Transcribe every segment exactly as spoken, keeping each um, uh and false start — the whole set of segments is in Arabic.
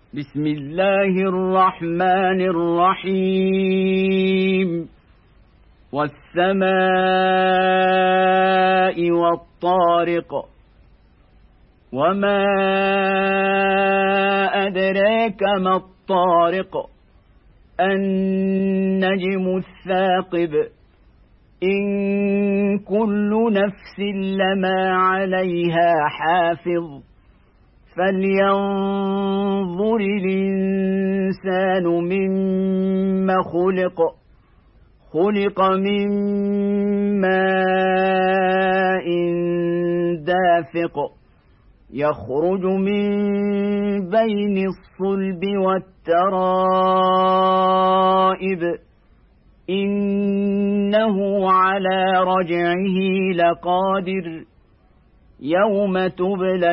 بسم الله الرحمن الرحيم والسماء والطارق وما أدراك ما الطارق النجم الثاقب إن كل نفس لما عليها حافظ فلينظر الإنسان مما خلق خلق من ماء دافق يخرج من بين الصلب والترائب إنه على رجعه لقادر يوم تبلى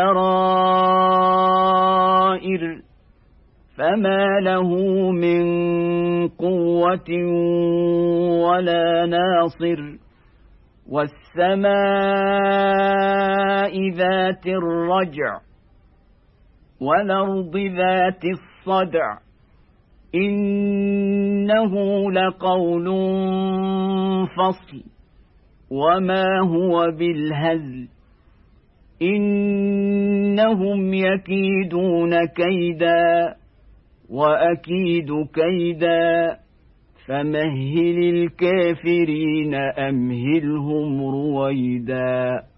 السرائر فما له من قوة ولا ناصر والسماء ذات الرجع والأرض ذات الصدع إنه لقول فصل وما هو بالهزل إنهم يكيدون كيدا وأكيد كيدا فمهل الكافرين أمهلهم رويدا.